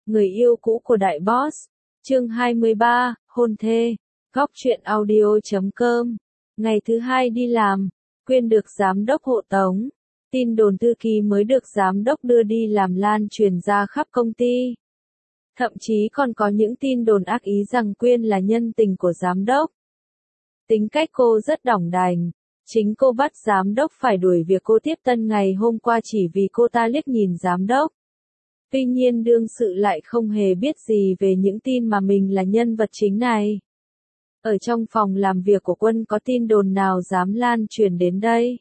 Người yêu cũ của đại boss. Chương 23, hôn thê. Góc truyện audio.com. Ngày thứ hai đi làm, Quyên được giám đốc hộ tống. Tin đồn thư ký mới được giám đốc đưa đi làm lan truyền ra khắp công ty. Thậm chí còn có những tin đồn ác ý rằng Quyên là nhân tình của giám đốc. Tính cách cô rất đỏng đành. Chính cô bắt giám đốc phải đuổi việc cô tiếp tân ngày hôm qua chỉ vì cô ta liếc nhìn giám đốc. Tuy nhiên đương sự lại không hề biết gì về những tin mà mình là nhân vật chính này. Ở trong phòng làm việc của Quân có tin đồn nào dám lan truyền đến đây?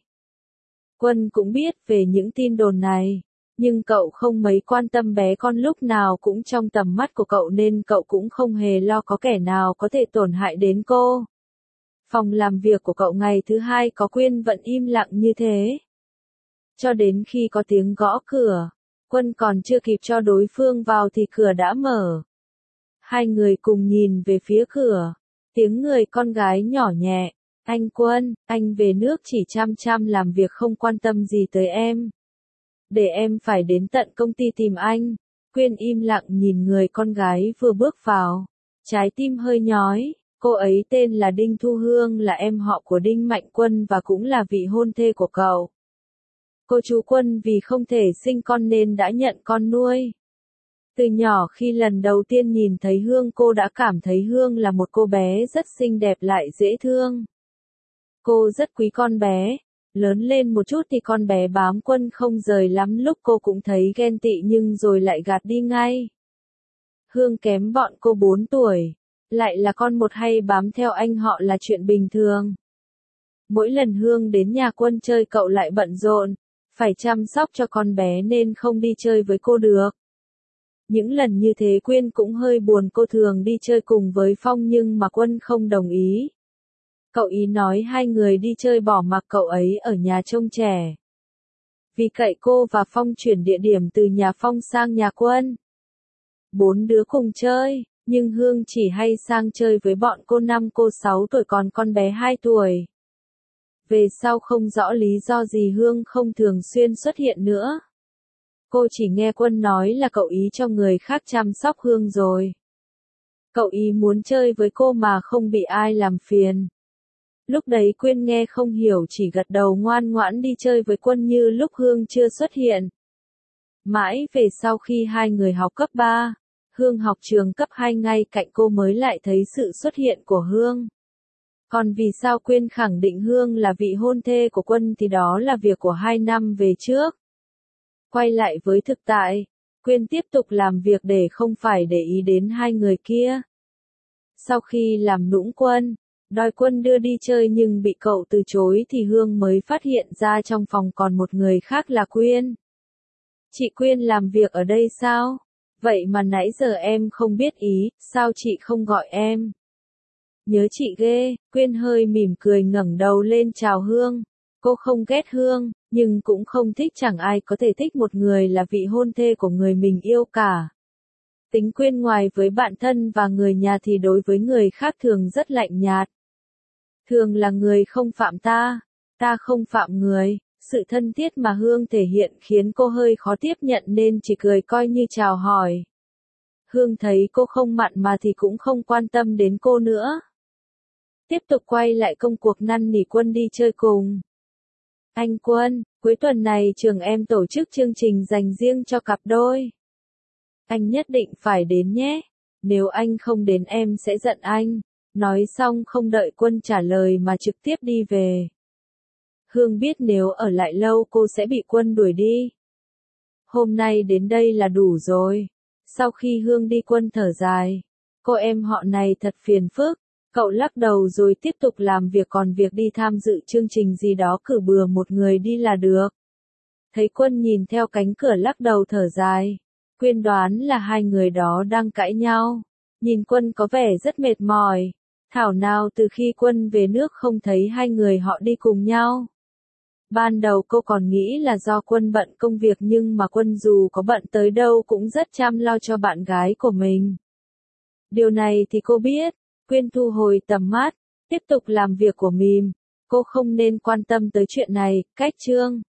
Quân cũng biết về những tin đồn này, nhưng cậu không mấy quan tâm bé con lúc nào cũng trong tầm mắt của cậu nên cậu cũng không hề lo có kẻ nào có thể tổn hại đến cô. Phòng làm việc của cậu ngày thứ hai có Quyên vẫn im lặng như thế. Cho đến khi có tiếng gõ cửa, Quân còn chưa kịp cho đối phương vào thì cửa đã mở. Hai người cùng nhìn về phía cửa, tiếng người con gái nhỏ nhẹ, "Anh Quân, anh về nước chỉ chăm chăm làm việc không quan tâm gì tới em. Để em phải đến tận công ty tìm anh." Quyên im lặng nhìn người con gái vừa bước vào, trái tim hơi nhói. Cô ấy tên là Đinh Thu Hương, là em họ của Đinh Mạnh Quân và cũng là vị hôn thê của cậu. Cô chú Quân vì không thể sinh con nên đã nhận con nuôi. Từ nhỏ khi lần đầu tiên nhìn thấy Hương cô đã cảm thấy Hương là một cô bé rất xinh đẹp lại dễ thương. Cô rất quý con bé. Lớn lên một chút thì con bé bám Quân không rời lắm, lúc cô cũng thấy ghen tị nhưng rồi lại gạt đi ngay. Hương kém bọn cô 4 tuổi. Lại là con một hay bám theo anh họ là chuyện bình thường. Mỗi lần Hương đến nhà Quân chơi cậu lại bận rộn, phải chăm sóc cho con bé nên không đi chơi với cô được. Những lần như thế Quyên cũng hơi buồn, cô thường đi chơi cùng với Phong nhưng mà Quân không đồng ý. Cậu ý nói hai người đi chơi bỏ mặc cậu ấy ở nhà trông trẻ. Vì cậy cô và Phong chuyển địa điểm từ nhà Phong sang nhà Quân. 4 đứa cùng chơi. Nhưng Hương chỉ hay sang chơi với bọn cô 5 cô 6 tuổi còn con bé 2 tuổi. Về sau không rõ lý do gì Hương không thường xuyên xuất hiện nữa. Cô chỉ nghe Quân nói là cậu ý cho người khác chăm sóc Hương rồi. Cậu ý muốn chơi với cô mà không bị ai làm phiền. Lúc đấy Quyên nghe không hiểu chỉ gật đầu ngoan ngoãn đi chơi với Quân như lúc Hương chưa xuất hiện. Mãi về sau khi hai người học cấp 3. Hương học trường cấp 2 ngay cạnh cô mới lại thấy sự xuất hiện của Hương. Còn vì sao Quyên khẳng định Hương là vị hôn thê của Quân thì đó là việc của 2 năm về trước. Quay lại với thực tại, Quyên tiếp tục làm việc để không phải để ý đến hai người kia. Sau khi làm nũng Quân, đòi Quân đưa đi chơi nhưng bị cậu từ chối thì Hương mới phát hiện ra trong phòng còn một người khác là Quyên. "Chị Quyên làm việc ở đây sao? Vậy mà nãy giờ em không biết ý, sao chị không gọi em?" "Nhớ chị ghê." Quyên hơi mỉm cười ngẩng đầu lên chào Hương. Cô không ghét Hương, nhưng cũng không thích, chẳng ai có thể thích một người là vị hôn thê của người mình yêu cả. Tính Quyên ngoài với bạn thân và người nhà thì đối với người khác thường rất lạnh nhạt. Thường là người không phạm ta, ta không phạm người. Sự thân thiết mà Hương thể hiện khiến cô hơi khó tiếp nhận nên chỉ cười coi như chào hỏi. Hương thấy cô không mặn mà thì cũng không quan tâm đến cô nữa. Tiếp tục quay lại công cuộc năn nỉ Quân đi chơi cùng. "Anh Quân, cuối tuần này trường em tổ chức chương trình dành riêng cho cặp đôi. Anh nhất định phải đến nhé. Nếu anh không đến em sẽ giận anh." Nói xong không đợi Quân trả lời mà trực tiếp đi về. Hương biết nếu ở lại lâu cô sẽ bị Quân đuổi đi. Hôm nay đến đây là đủ rồi. Sau khi Hương đi Quân thở dài. Cô em họ này thật phiền phức. Cậu lắc đầu rồi tiếp tục làm việc, còn việc đi tham dự chương trình gì đó cử bừa một người đi là được. Thấy Quân nhìn theo cánh cửa lắc đầu thở dài. Quyên đoán là hai người đó đang cãi nhau. Nhìn Quân có vẻ rất mệt mỏi. Thảo nào từ khi Quân về nước không thấy hai người họ đi cùng nhau. Ban đầu cô còn nghĩ là do Quân bận công việc nhưng mà Quân dù có bận tới đâu cũng rất chăm lo cho bạn gái của mình. Điều này thì cô biết. Quyên thu hồi tầm mắt, tiếp tục làm việc của mình. Cô không nên quan tâm tới chuyện này. Cách chương